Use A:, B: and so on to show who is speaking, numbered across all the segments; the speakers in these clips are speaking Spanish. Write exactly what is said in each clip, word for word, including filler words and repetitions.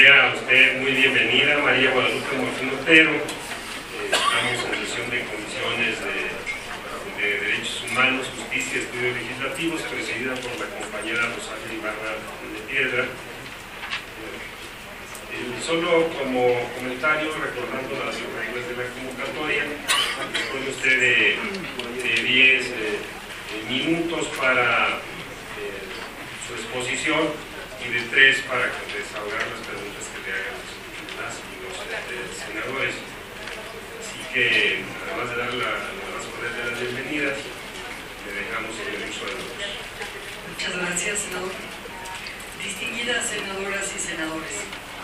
A: sea usted muy bienvenida, María Guadalupe Morfín Otero. Eh, estamos en sesión de comisiones de, de Derechos Humanos, Justicia y Estudios Legislativos, presidida por la compañera Rosalia Ibarra de Piedra. Eh, solo como comentario, recordando las reglas de la convocatoria, dispone usted de diez minutos para eh, su exposición y de tres para desahogar las preguntas que le hagan las y los eh, senadores. Así que, además de dar la, las de las bienvenidas, le dejamos el uso de la voz.
B: Muchas gracias, senador. Distinguidas senadoras y senadores,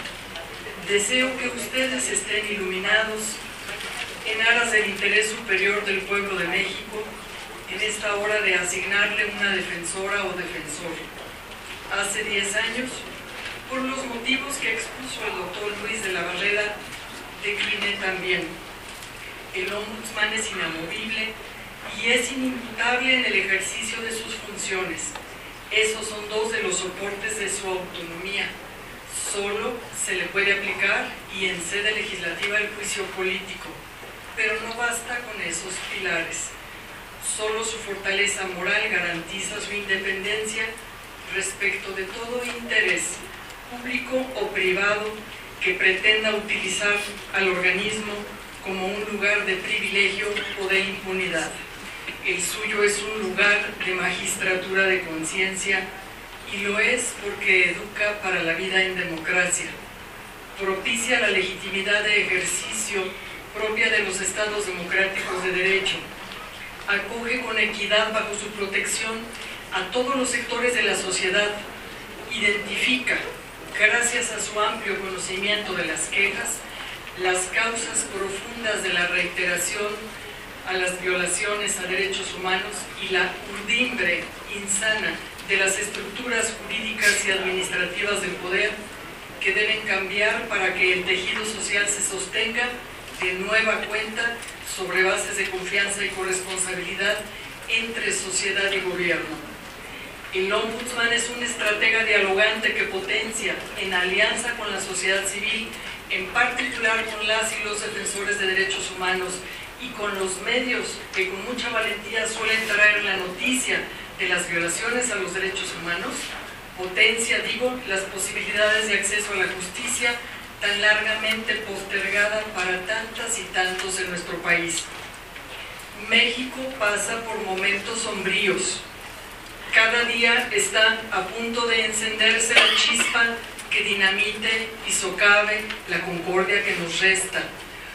B: deseo que ustedes estén iluminados en aras del interés superior del pueblo de México en esta hora de asignarle una defensora o defensor. Hace diez años, por los motivos que expuso el doctor Luis de la Barrera, decliné también. El ombudsman es inamovible y es inimputable en el ejercicio de sus funciones. Esos son dos de los soportes de su autonomía. Solo se le puede aplicar, y en sede legislativa, el juicio político. Pero no basta con esos pilares. Solo su fortaleza moral garantiza su independencia respecto de todo interés, público o privado, que pretenda utilizar al organismo como un lugar de privilegio o de impunidad. El suyo es un lugar de magistratura de conciencia, y lo es porque educa para la vida en democracia, propicia la legitimidad de ejercicio propia de los estados democráticos de derecho, acoge con equidad bajo su protección a todos los sectores de la sociedad, identifica, gracias a su amplio conocimiento de las quejas, las causas profundas de la reiteración a las violaciones a derechos humanos y la urdimbre insana de las estructuras jurídicas y administrativas del poder, que deben cambiar para que el tejido social se sostenga de nueva cuenta sobre bases de confianza y corresponsabilidad entre sociedad y gobierno. El ombudsman es un estratega dialogante que potencia, en alianza con la sociedad civil, en particular con las y los defensores de derechos humanos y con los medios que con mucha valentía suelen traer la noticia de las violaciones a los derechos humanos, potencia, digo, las posibilidades de acceso a la justicia tan largamente postergada para tantas y tantos en nuestro país. México pasa por momentos sombríos. Cada día está a punto de encenderse la chispa que dinamite y socave la concordia que nos resta.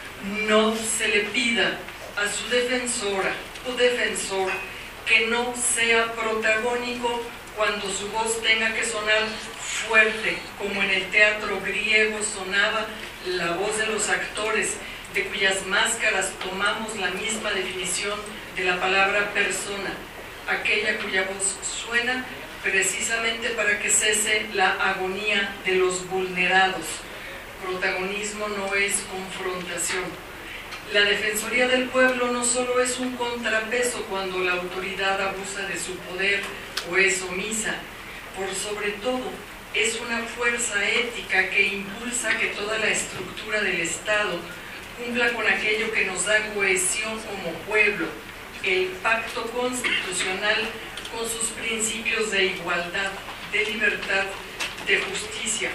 B: No se le pida a su defensora o defensor que no sea protagónico cuando su voz tenga que sonar fuerte, como en el teatro griego sonaba la voz de los actores, de cuyas máscaras tomamos la misma definición de la palabra persona, aquella cuya voz suena precisamente para que cese la agonía de los vulnerados. Protagonismo no es confrontación. La Defensoría del Pueblo no solo es un contrapeso cuando la autoridad abusa de su poder o es omisa, por sobre todo es una fuerza ética que impulsa que toda la estructura del Estado cumpla con aquello que nos da cohesión como pueblo, el pacto constitucional con sus principios de igualdad, de libertad, de justicia.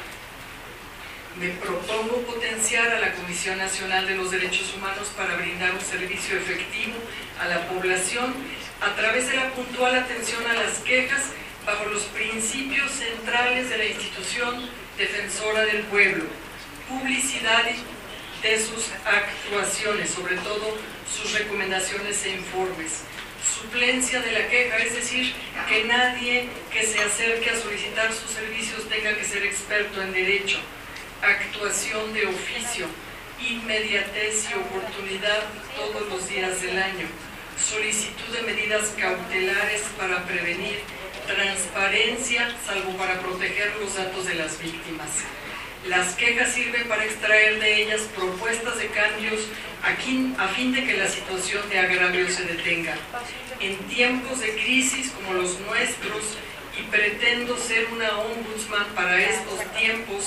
B: Me propongo potenciar a la Comisión Nacional de los Derechos Humanos para brindar un servicio efectivo a la población a través de la puntual atención a las quejas bajo los principios centrales de la institución defensora del pueblo, publicidad de sus actuaciones, sobre todo sus recomendaciones e informes, suplencia de la queja, es decir, que nadie que se acerque a solicitar sus servicios tenga que ser experto en derecho, actuación de oficio, inmediatez y oportunidad todos los días del año, solicitud de medidas cautelares para prevenir, transparencia, salvo para proteger los datos de las víctimas. Las quejas sirven para extraer de ellas propuestas de cambios a fin de que la situación de agravio se detenga. En tiempos de crisis como los nuestros, y pretendo ser una ombudsman para estos tiempos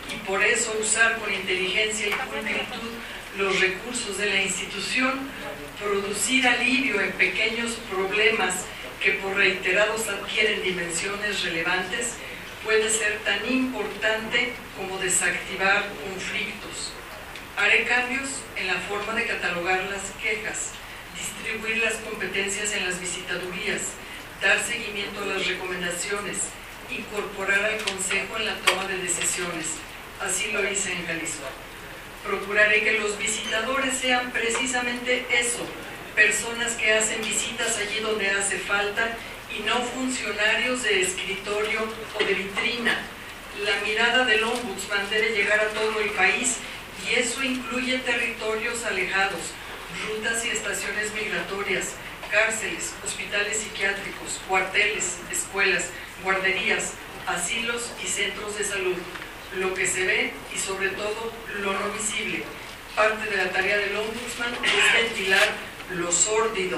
B: y por eso usar con inteligencia y pulcritud los recursos de la institución, producir alivio en pequeños problemas que por reiterados adquieren dimensiones relevantes, puede ser tan importante como desactivar conflictos. Haré cambios en la forma de catalogar las quejas, distribuir las competencias en las visitadurías, dar seguimiento a las recomendaciones, incorporar al Consejo en la toma de decisiones. Así lo hice en Jalisco. Procuraré que los visitadores sean precisamente eso, personas que hacen visitas allí donde hace falta y no funcionarios de escritorio o de vitrina. La mirada del Ombudsman debe llegar a todo el país y eso incluye territorios alejados, rutas y estaciones migratorias, cárceles, hospitales psiquiátricos, cuarteles, escuelas, guarderías, asilos y centros de salud. Lo que se ve y sobre todo lo no visible. Parte de la tarea del Ombudsman es ventilar lo sórdido.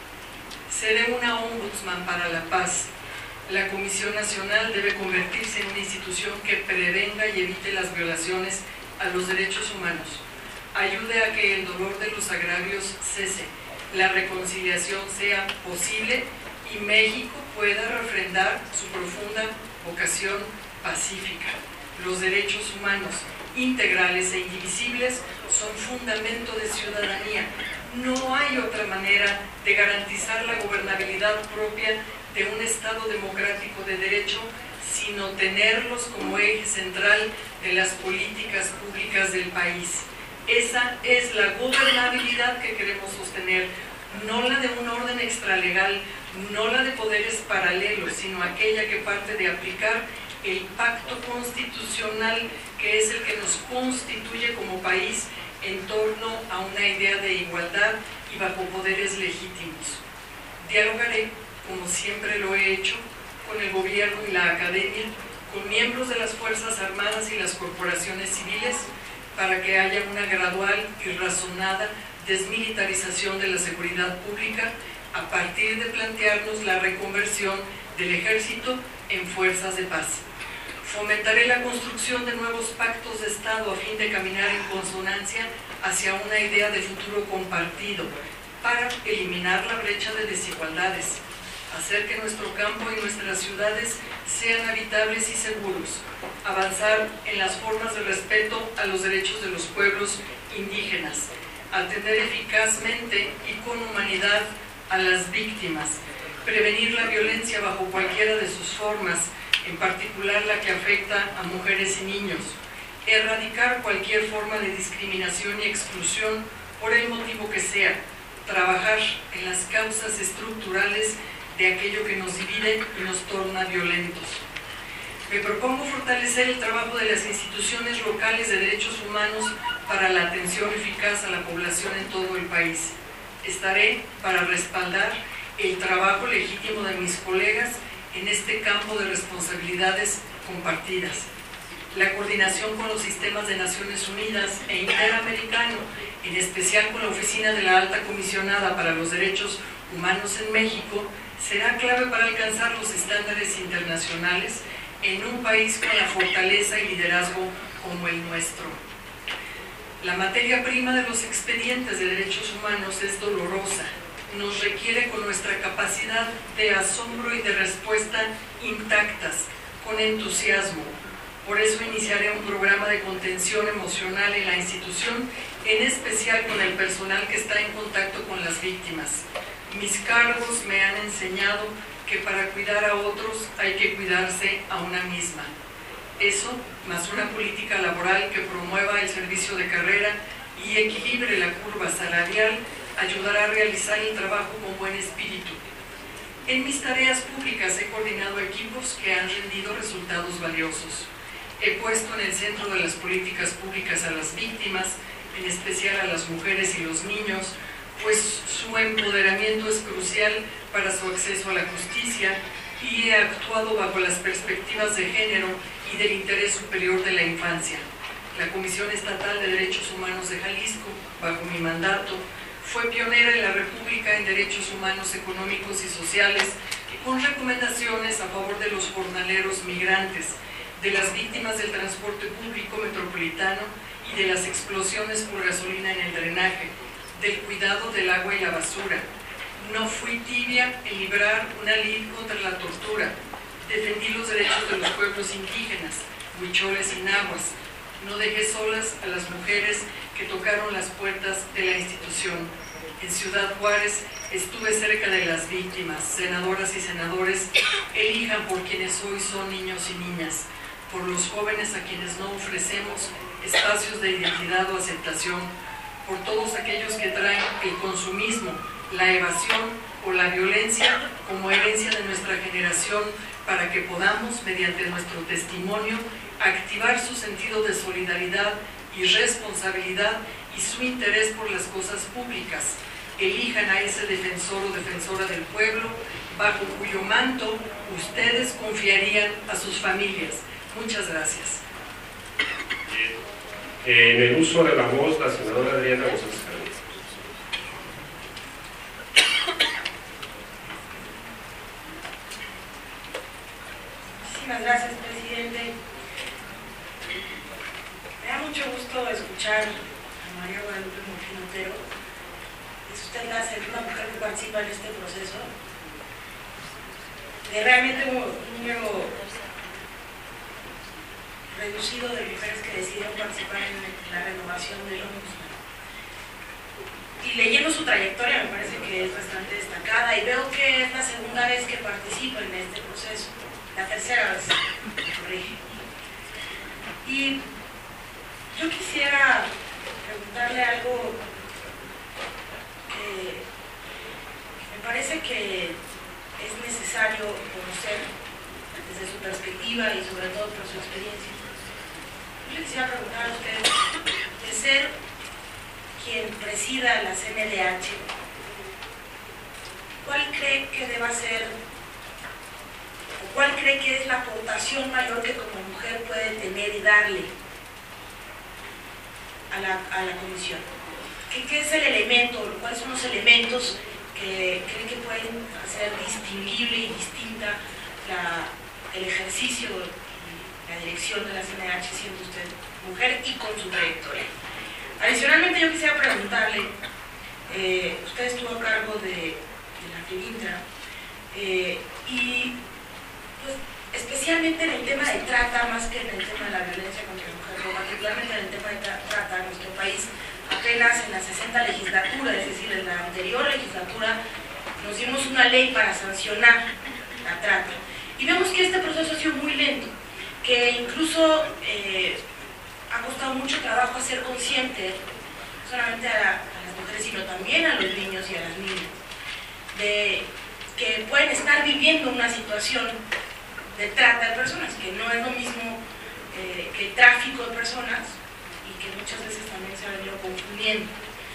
B: Seré una Ombudsman para la paz. La Comisión Nacional debe convertirse en una institución que prevenga y evite las violaciones a los derechos humanos. Ayude a que el dolor de los agravios cese, la reconciliación sea posible y México pueda refrendar su profunda vocación pacífica. Los derechos humanos integrales e indivisibles son fundamento de ciudadanía. No hay otra manera de garantizar la gobernabilidad propia de un Estado democrático de derecho sino tenerlos como eje central de las políticas públicas del país. Esa es la gobernabilidad que queremos sostener, no la de un orden extralegal, no la de poderes paralelos, sino aquella que parte de aplicar el pacto constitucional que es el que nos constituye como país en torno a una idea de igualdad y bajo poderes legítimos. Dialogaré, como siempre lo he hecho, con el gobierno y la academia, con miembros de las Fuerzas Armadas y las corporaciones civiles, para que haya una gradual y razonada desmilitarización de la seguridad pública a partir de plantearnos la reconversión del ejército en fuerzas de paz. Fomentaré la construcción de nuevos pactos de Estado a fin de caminar en consonancia hacia una idea de futuro compartido para eliminar la brecha de desigualdades, hacer que nuestro campo y nuestras ciudades sean habitables y seguros, avanzar en las formas de respeto a los derechos de los pueblos indígenas, atender eficazmente y con humanidad a las víctimas, prevenir la violencia bajo cualquiera de sus formas, en particular la que afecta a mujeres y niños, erradicar cualquier forma de discriminación y exclusión por el motivo que sea, trabajar en las causas estructurales de aquello que nos divide y nos torna violentos. Me propongo fortalecer el trabajo de las instituciones locales de derechos humanos para la atención eficaz a la población en todo el país. Estaré para respaldar el trabajo legítimo de mis colegas en este campo de responsabilidades compartidas. La coordinación con los sistemas de Naciones Unidas e Interamericano, en especial con la Oficina de la Alta Comisionada para los Derechos Humanos en México, será clave para alcanzar los estándares internacionales en un país con la fortaleza y liderazgo como el nuestro. La materia prima de los expedientes de derechos humanos es dolorosa. Nos requiere con nuestra capacidad de asombro y de respuesta intactas, con entusiasmo. Por eso iniciaré un programa de contención emocional en la institución, en especial con el personal que está en contacto con las víctimas. Mis cargos me han enseñado que para cuidar a otros hay que cuidarse a una misma. Eso, más una política laboral que promueva el servicio de carrera y equilibre la curva salarial, ayudará a realizar el trabajo con buen espíritu. En mis tareas públicas he coordinado equipos que han rendido resultados valiosos. He puesto en el centro de las políticas públicas a las víctimas, en especial a las mujeres y los niños, pues su empoderamiento es crucial para su acceso a la justicia, y he actuado bajo las perspectivas de género y del interés superior de la infancia. La Comisión Estatal de Derechos Humanos de Jalisco, bajo mi mandato, fue pionera en la República en derechos humanos económicos y sociales, con recomendaciones a favor de los jornaleros migrantes, de las víctimas del transporte público metropolitano y de las explosiones por gasolina en el drenaje, del cuidado del agua y la basura. No fui tibia en librar una lid contra la tortura. Defendí los derechos de los pueblos indígenas, huicholes y nahuas. No dejé solas a las mujeres que tocaron las puertas de la institución. En Ciudad Juárez estuve cerca de las víctimas. Senadoras y senadores, elijan por quienes hoy son niños y niñas, por los jóvenes a quienes no ofrecemos espacios de identidad o aceptación, por todos aquellos que traen el consumismo, la evasión o la violencia como herencia de nuestra generación, para que podamos, mediante nuestro testimonio, activar su sentido de solidaridad y responsabilidad y su interés por las cosas públicas. Elijan a ese defensor o defensora del pueblo, bajo cuyo manto ustedes confiarían a sus familias. Muchas gracias.
A: En el uso de la voz, la senadora Adriana González.
C: Muchísimas gracias, presidente. Me da mucho gusto escuchar a María Guadalupe Murguía Otero. Es usted la segunda mujer que participa en este proceso. De realmente un número reducido de mujeres que deciden participar en la renovación del Ombudsman. Y leyendo su trayectoria me parece que es bastante destacada y veo que es la segunda vez que participa en este proceso, la tercera vez, me corrige. Y yo quisiera preguntarle algo que me parece que es necesario conocer desde su perspectiva y sobre todo por su experiencia. Yo le quisiera preguntar a usted, de ser quien presida la C N D H, ¿cuál cree que deba ser, o cuál cree que es la aportación mayor que como mujer puede tener y darle a la, a la comisión? ¿Qué, ¿Qué es el elemento, cuáles son los elementos que cree que pueden hacer distinguible y distinta la, el ejercicio y la dirección de la C N D H siendo usted mujer y con su trayectoria? Adicionalmente, yo quisiera preguntarle, eh, usted estuvo a cargo de, de la FEBINTRA, eh, y pues, especialmente en el tema de trata, más que en el tema de la violencia contra la mujer, pero particularmente en el tema de tra trata en nuestro país, apenas en la sesenta legislatura, es decir, en la anterior legislatura, nos dimos una ley para sancionar la trata. Y vemos que este proceso ha sido muy lento, que incluso eh, ha costado mucho trabajo hacer consciente, no solamente a, la, a las mujeres, sino también a los niños y a las niñas, de que pueden estar viviendo una situación de trata de personas, que no es lo mismo eh, que tráfico de personas, y que muchas veces también se ha venido confundiendo.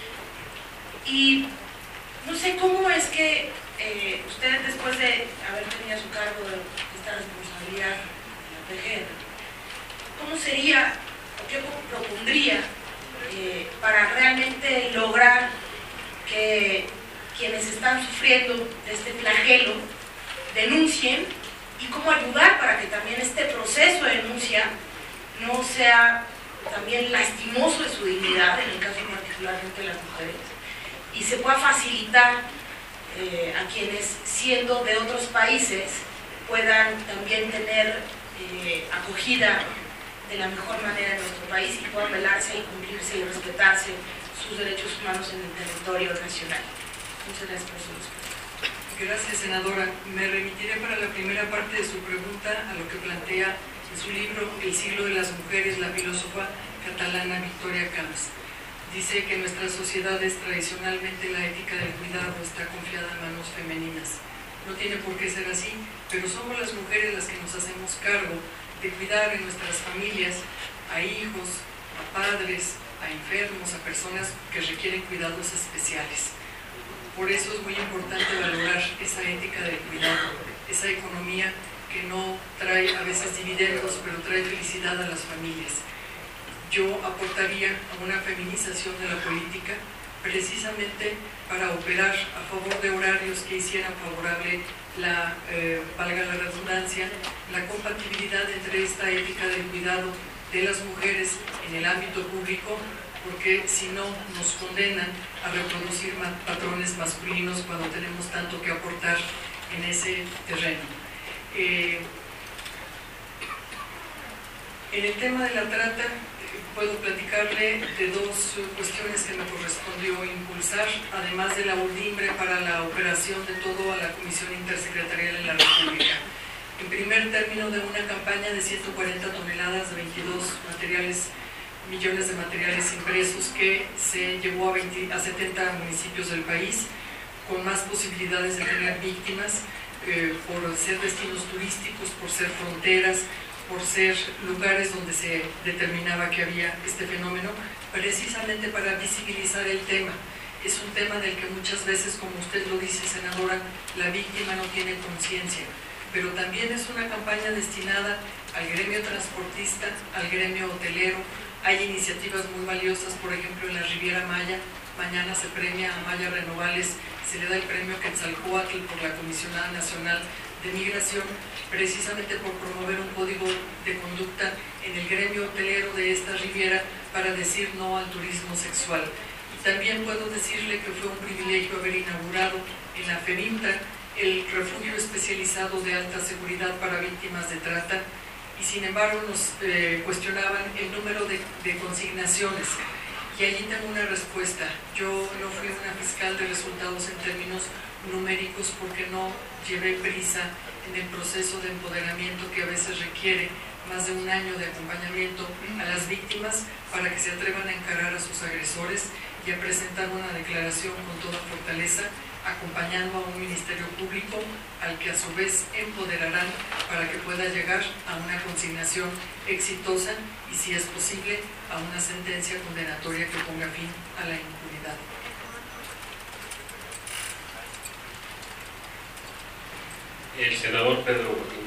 C: Y no sé cómo es que eh, ustedes, después de haber tenido a su cargo de esta responsabilidad en la P G R, ¿cómo sería o qué propondría eh, para realmente lograr que quienes están sufriendo de este flagelo denuncien, y cómo ayudar para que también este proceso de denuncia no sea también lastimoso de su dignidad, en el caso particularmente de las mujeres, y se pueda facilitar eh, a quienes, siendo de otros países, puedan también tener eh, acogida de la mejor manera en nuestro país y puedan velarse y cumplirse y respetarse sus derechos humanos en el territorio nacional. Muchas gracias por su respuesta.
B: Gracias, senadora. Me remitiré para la primera parte de su pregunta a lo que plantea en su libro El siglo de las mujeres, la filósofa catalana Victoria Camps. Dice que en nuestras sociedades tradicionalmente la ética del cuidado está confiada en manos femeninas. No tiene por qué ser así, pero somos las mujeres las que nos hacemos cargo de cuidar en nuestras familias a hijos, a padres, a enfermos, a personas que requieren cuidados especiales. Por eso es muy importante valorar esa ética del cuidado, esa economía que no trae a veces dividendos, pero trae felicidad a las familias. Yo aportaría a una feminización de la política, precisamente para operar a favor de horarios que hicieran favorable la, eh, valga la redundancia, la compatibilidad entre esta ética del cuidado de las mujeres en el ámbito público, porque si no nos condenan a reproducir patrones masculinos cuando tenemos tanto que aportar en ese terreno. Eh, en el tema de la trata, puedo platicarle de dos cuestiones que me correspondió impulsar, además de la urdimbre para la operación de todo a la Comisión Intersecretarial en la República. En primer término, de una campaña de ciento cuarenta toneladas de veintidós materiales, millones de materiales impresos que se llevó a, veinte, a setenta municipios del país, con más posibilidades de tener víctimas, eh, por ser destinos turísticos, por ser fronteras, por ser lugares donde se determinaba que había este fenómeno, precisamente para visibilizar el tema. Es un tema del que muchas veces, como usted lo dice, senadora, la víctima no tiene conciencia, pero también es una campaña destinada al gremio transportista, al gremio hotelero. Hay iniciativas muy valiosas, por ejemplo, en la Riviera Maya. Mañana se premia a Maya Renovales, se le da el premio Quetzalcóatl por la Comisionada Nacional de Migración, precisamente por promover un código de conducta en el gremio hotelero de esta riviera para decir no al turismo sexual. Y también puedo decirle que fue un privilegio haber inaugurado en la FEBIMTRA el refugio especializado de alta seguridad para víctimas de trata, y sin embargo nos eh, cuestionaban el número de, de consignaciones. Y allí tengo una respuesta. Yo no fui una fiscal de resultados en términos numéricos porque no llevé prisa en el proceso de empoderamiento que a veces requiere más de un año de acompañamiento a las víctimas para que se atrevan a encarar a sus agresores y a presentar una declaración con toda fortaleza, acompañando a un ministerio público al que a su vez empoderarán para que pueda llegar a una consignación exitosa y, si es posible, a una sentencia condenatoria que ponga fin a la impunidad.
A: El senador Pedro Joaquín.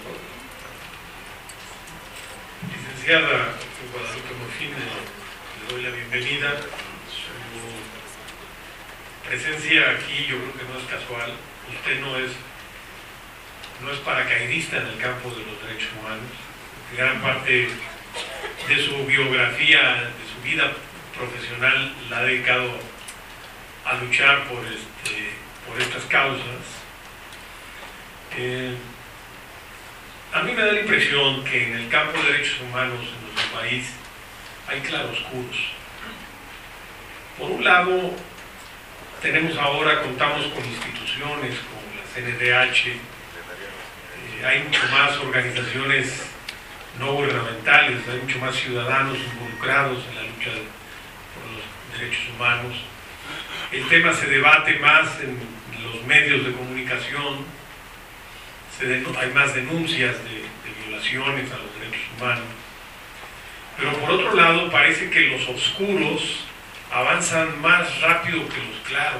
D: Licenciada Guadalupe Morfín, le doy la bienvenida. Su presencia aquí yo creo que no es casual. Usted no es, no es paracaidista en el campo de los derechos humanos. Gran parte de su biografía, de su vida profesional, la ha dedicado a luchar por, este, por estas causas. Eh, a mí me da la impresión que en el campo de derechos humanos en nuestro país hay claroscuros. Por un lado, tenemos ahora, contamos con instituciones como la C N D H, eh, hay mucho más organizaciones no gubernamentales, hay mucho más ciudadanos involucrados en la lucha por los derechos humanos. El tema se debate más en los medios de comunicación. Hay más denuncias de, de violaciones a los derechos humanos, pero por otro lado parece que los oscuros avanzan más rápido que los claros.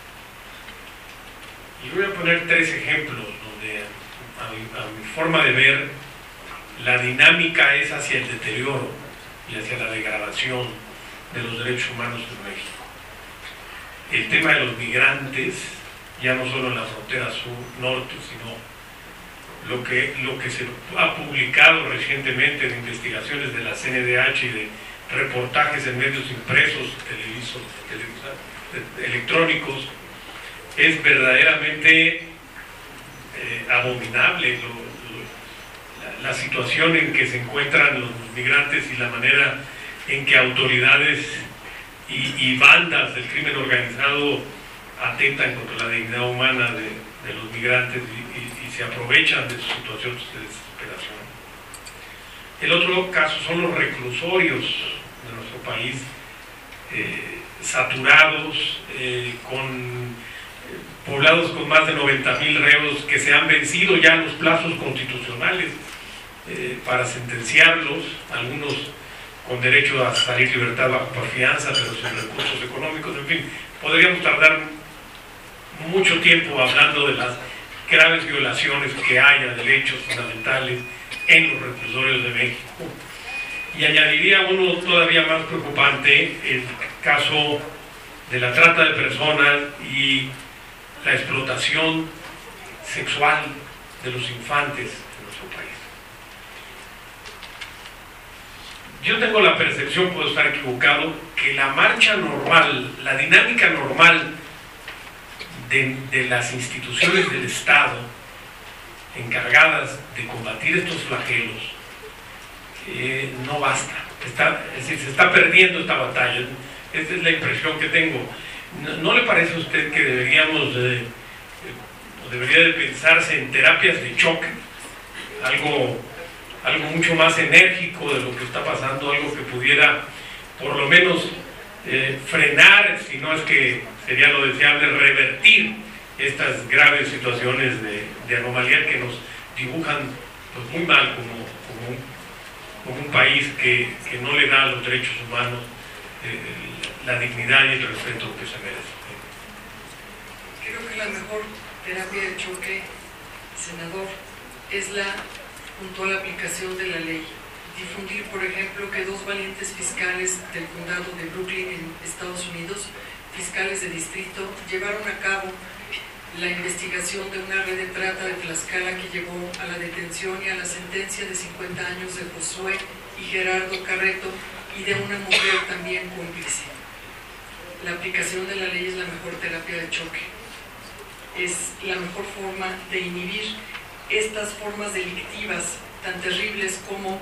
D: Y voy a poner tres ejemplos donde a mi, a mi forma de ver la dinámica es hacia el deterioro y hacia la degradación de los derechos humanos en México. El tema de los migrantes, ya no solo en la frontera sur-norte, sino Lo que, lo que se ha publicado recientemente en investigaciones de la C N D H y de reportajes en medios impresos, televisos, televisores, electrónicos, es verdaderamente eh, abominable lo, lo, la, la situación en que se encuentran los migrantes y la manera en que autoridades y, y bandas del crimen organizado atentan contra la dignidad humana de, de los migrantes y, y se aprovechan de su situación de desesperación. El otro caso son los reclusorios de nuestro país, eh, saturados, eh, con, eh, poblados con más de noventa mil reos que se han vencido ya los plazos constitucionales eh, para sentenciarlos, algunos con derecho a salir libertad bajo fianza, pero sin recursos económicos. En fin, podríamos tardar mucho tiempo hablando de las graves violaciones que hay a derechos fundamentales en los reclusorios de México. Y añadiría uno todavía más preocupante, el caso de la trata de personas y la explotación sexual de los infantes en nuestro país. Yo tengo la percepción, puedo estar equivocado, que la marcha normal, la dinámica normal de, de las instituciones del Estado encargadas de combatir estos flagelos eh, no basta. Está, es decir, se está perdiendo esta batalla. Esta es la impresión que tengo. ¿No, no le parece a usted que deberíamos de, eh, debería de pensarse en terapias de choque? Algo, algo mucho más enérgico de lo que está pasando, algo que pudiera por lo menos eh, frenar, si no es que sería lo deseable, revertir estas graves situaciones de, de anomalía que nos dibujan pues, muy mal como, como, un, como un país que, que no le da a los derechos humanos eh, la dignidad y el respeto que se merece.
B: Creo que la mejor terapia de choque, senador, es la puntual aplicación de la ley. Difundir, por ejemplo, que dos valientes fiscales del condado de Brooklyn en Estados Unidos, fiscales de distrito, llevaron a cabo la investigación de una red de trata de Tlaxcala que llevó a la detención y a la sentencia de cincuenta años de Josué y Gerardo Carreto y de una mujer también cómplice. La aplicación de la ley es la mejor terapia de choque. Es la mejor forma de inhibir estas formas delictivas tan terribles como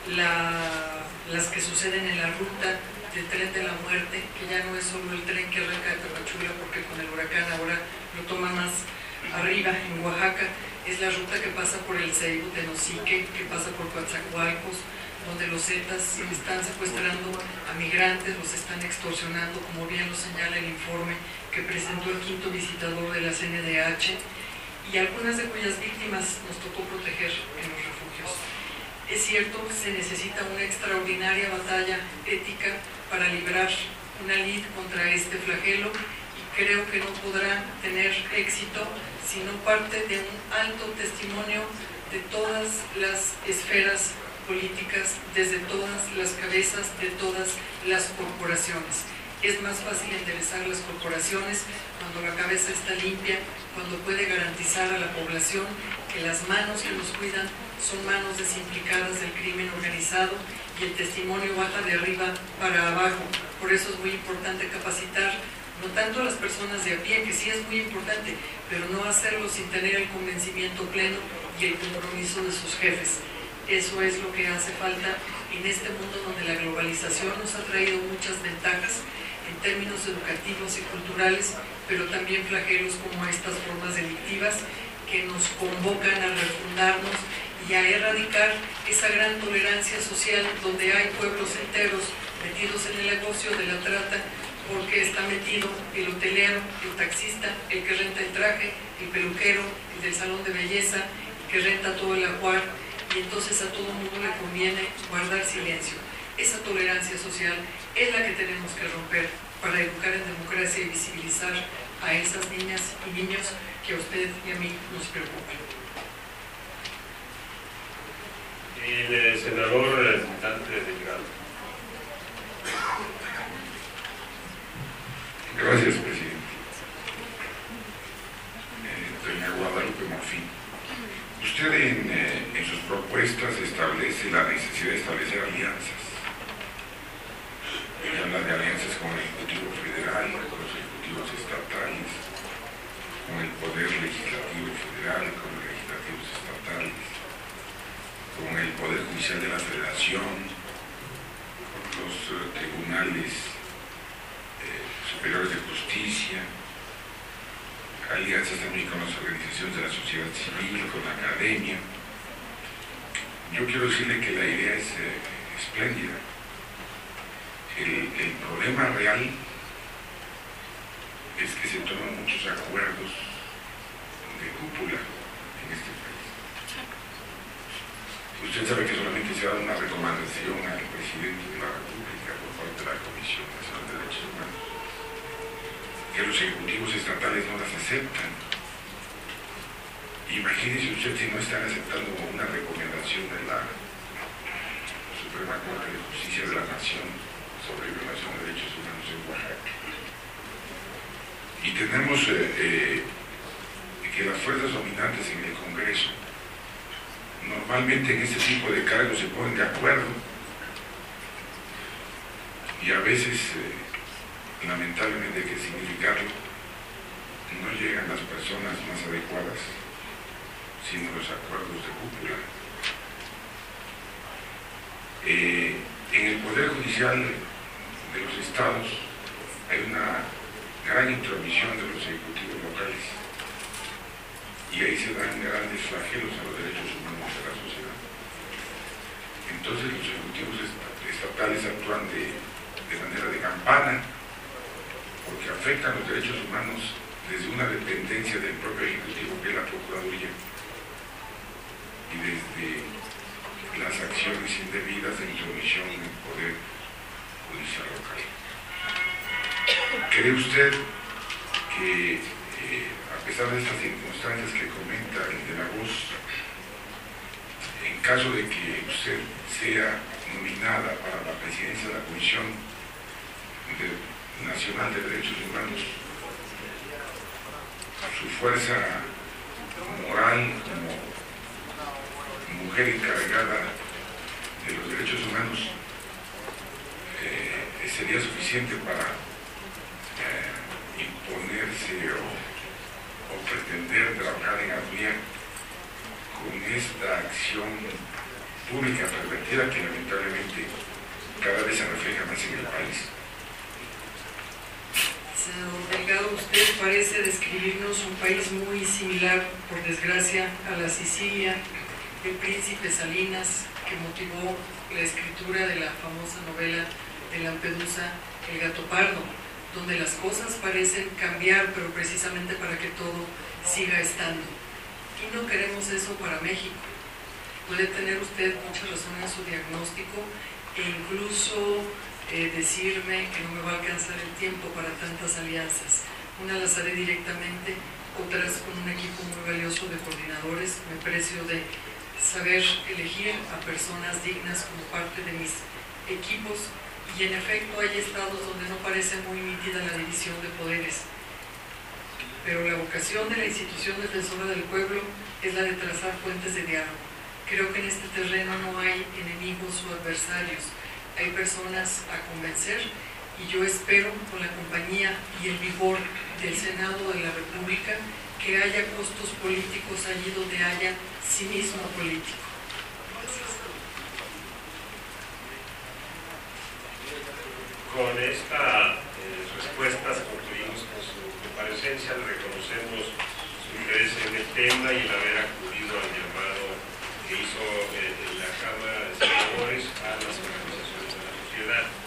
B: la, las que suceden en la ruta del tren de la muerte, que ya no es solo el tren que arranca de Tapachula, porque con el huracán ahora lo toma más arriba, en Oaxaca. Es la ruta que pasa por el Ceibo, Tenosique, que pasa por Coatzacoalcos, donde los Zetas están secuestrando a migrantes, los están extorsionando, como bien lo señala el informe que presentó el quinto visitador de la C N D H, y algunas de cuyas víctimas nos tocó proteger en los refugios. Es cierto, se necesita una extraordinaria batalla ética para librar una lid contra este flagelo, y creo que no podrá tener éxito si no parte de un alto testimonio de todas las esferas políticas, desde todas las cabezas de todas las corporaciones. Es más fácil enderezar las corporaciones cuando la cabeza está limpia, cuando puede garantizar a la población que las manos que nos cuidan son manos desimplicadas del crimen organizado y el testimonio baja de arriba para abajo. Por eso es muy importante capacitar no tanto a las personas de a pie, que sí es muy importante, pero no hacerlo sin tener el convencimiento pleno y el compromiso de sus jefes. Eso es lo que hace falta en este mundo donde la globalización nos ha traído muchas ventajas en términos educativos y culturales, pero también flagelos como estas formas delictivas que nos convocan a refundarnos y a erradicar esa gran tolerancia social donde hay pueblos enteros metidos en el negocio de la trata, porque está metido el hotelero, el taxista, el que renta el traje, el peluquero, el del salón de belleza, el que renta todo el ajuar, y entonces a todo mundo le conviene guardar silencio. Esa tolerancia social es la que tenemos que romper para educar en democracia y visibilizar a esas niñas y niños que a usted y a mí nos preocupan.
A: El eh, senador representante Delgado.
E: Gracias, presidente. Eh, doña Guadalupe Morfín, usted en, eh, en sus propuestas establece la necesidad de establecer alianzas. Y habla de alianzas con el Ejecutivo Federal, con los Ejecutivos Estatales, con el Poder Legislativo Federal, con los Legislativos Estatales, con el Poder Judicial de la Federación, con los uh, tribunales eh, superiores de justicia, alianzas también con las organizaciones de la sociedad civil, con la academia. Yo quiero decirle que la idea es eh, espléndida. El, el problema real es que se toman muchos acuerdos de cúpula en este país. Usted sabe que solamente se da una recomendación al presidente de la República por parte de la Comisión Nacional de Derechos Humanos, que los ejecutivos estatales no las aceptan. Imagínese usted si no están aceptando una recomendación de la Suprema Corte de Justicia de la Nación sobre violación de derechos humanos en Oaxaca. Y tenemos eh, eh, que las fuerzas dominantes en el Congreso normalmente en este tipo de cargos se ponen de acuerdo y a veces, eh, lamentablemente hay que significarlo, no llegan las personas más adecuadas, sino los acuerdos de cúpula. Eh, en el Poder Judicial de los estados hay una gran intromisión de los ejecutivos locales y ahí se dan grandes flagelos a los derechos humanos de la sociedad. Entonces los ejecutivos estatales actúan de, de manera de campana porque afectan los derechos humanos desde una dependencia del propio ejecutivo que es la Procuraduría y desde las acciones indebidas de intromisión en el Poder Judicial local. ¿Cree usted que, eh, a pesar de estas circunstancias que comenta el de la voz, en caso de que usted sea nominada para la presidencia de la Comisión de, Nacional de Derechos Humanos, su fuerza moral como mujer encargada de los derechos humanos eh, sería suficiente para eh, imponerse o, o pretender trabajar en armonía con esta acción pública pervertida que lamentablemente cada vez se refleja más en el país?
B: Senador Delgado, usted parece describirnos un país muy similar, por desgracia, a la Sicilia del príncipe Salinas, que motivó la escritura de la famosa novela de Lampedusa, El gato pardo, donde las cosas parecen cambiar, pero precisamente para que todo siga estando. Y no queremos eso para México. Puede tener usted mucha razón en su diagnóstico e incluso eh, decirme que no me va a alcanzar el tiempo para tantas alianzas. Una las haré directamente, otras con un equipo muy valioso de coordinadores. Me precio de saber elegir a personas dignas como parte de mis equipos, y en efecto hay estados donde no parece muy nítida la división de poderes, pero la vocación de la institución defensora del pueblo es la de trazar puentes de diálogo. Creo que en este terreno no hay enemigos o adversarios, hay personas a convencer, y yo espero, con la compañía y el vigor del Senado de la República, que haya costos políticos allí donde haya cinismo político.
A: Con estas eh, respuestas concluimos con su comparecencia. Le reconocemos su interés en el tema y el haber acudido al llamado que hizo eh, la Cámara de Senadores a las organizaciones de la sociedad.